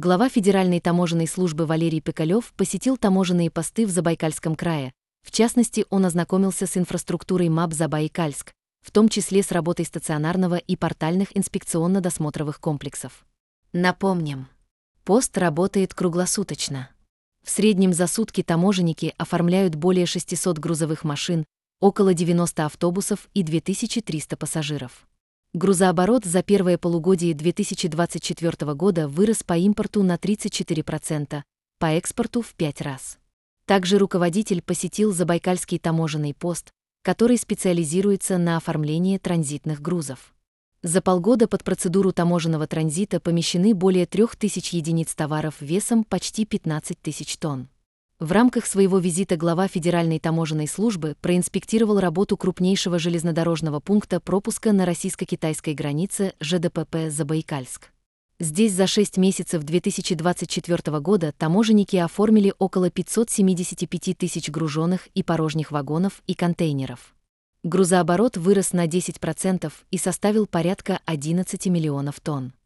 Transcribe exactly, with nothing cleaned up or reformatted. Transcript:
Глава Федеральной таможенной службы Валерий Пикалев посетил таможенные посты в Забайкальском крае. В частности, он ознакомился с инфраструктурой МАП Забайкальск, в том числе с работой стационарного и портальных инспекционно-досмотровых комплексов. Напомним, пост работает круглосуточно. В среднем за сутки таможенники оформляют более шестисот грузовых машин, около девяноста автобусов и две тысячи триста пассажиров. Грузооборот за первое полугодие две тысячи двадцать четвёртого года вырос по импорту на тридцать четыре процента, по экспорту в пять раз. Также руководитель посетил Забайкальский таможенный пост, который специализируется на оформлении транзитных грузов. За полгода под процедуру таможенного транзита помещены более трёх тысяч единиц товаров весом почти пятнадцать тысяч тонн. В рамках своего визита глава Федеральной таможенной службы проинспектировал работу крупнейшего железнодорожного пункта пропуска на российско-китайской границе ЖДПП Забайкальск. Здесь за шесть месяцев две тысячи двадцать четвёртого года таможенники оформили около пятисот семидесяти пяти тысяч груженных и порожних вагонов и контейнеров. Грузооборот вырос на десять процентов и составил порядка одиннадцати миллионов тонн.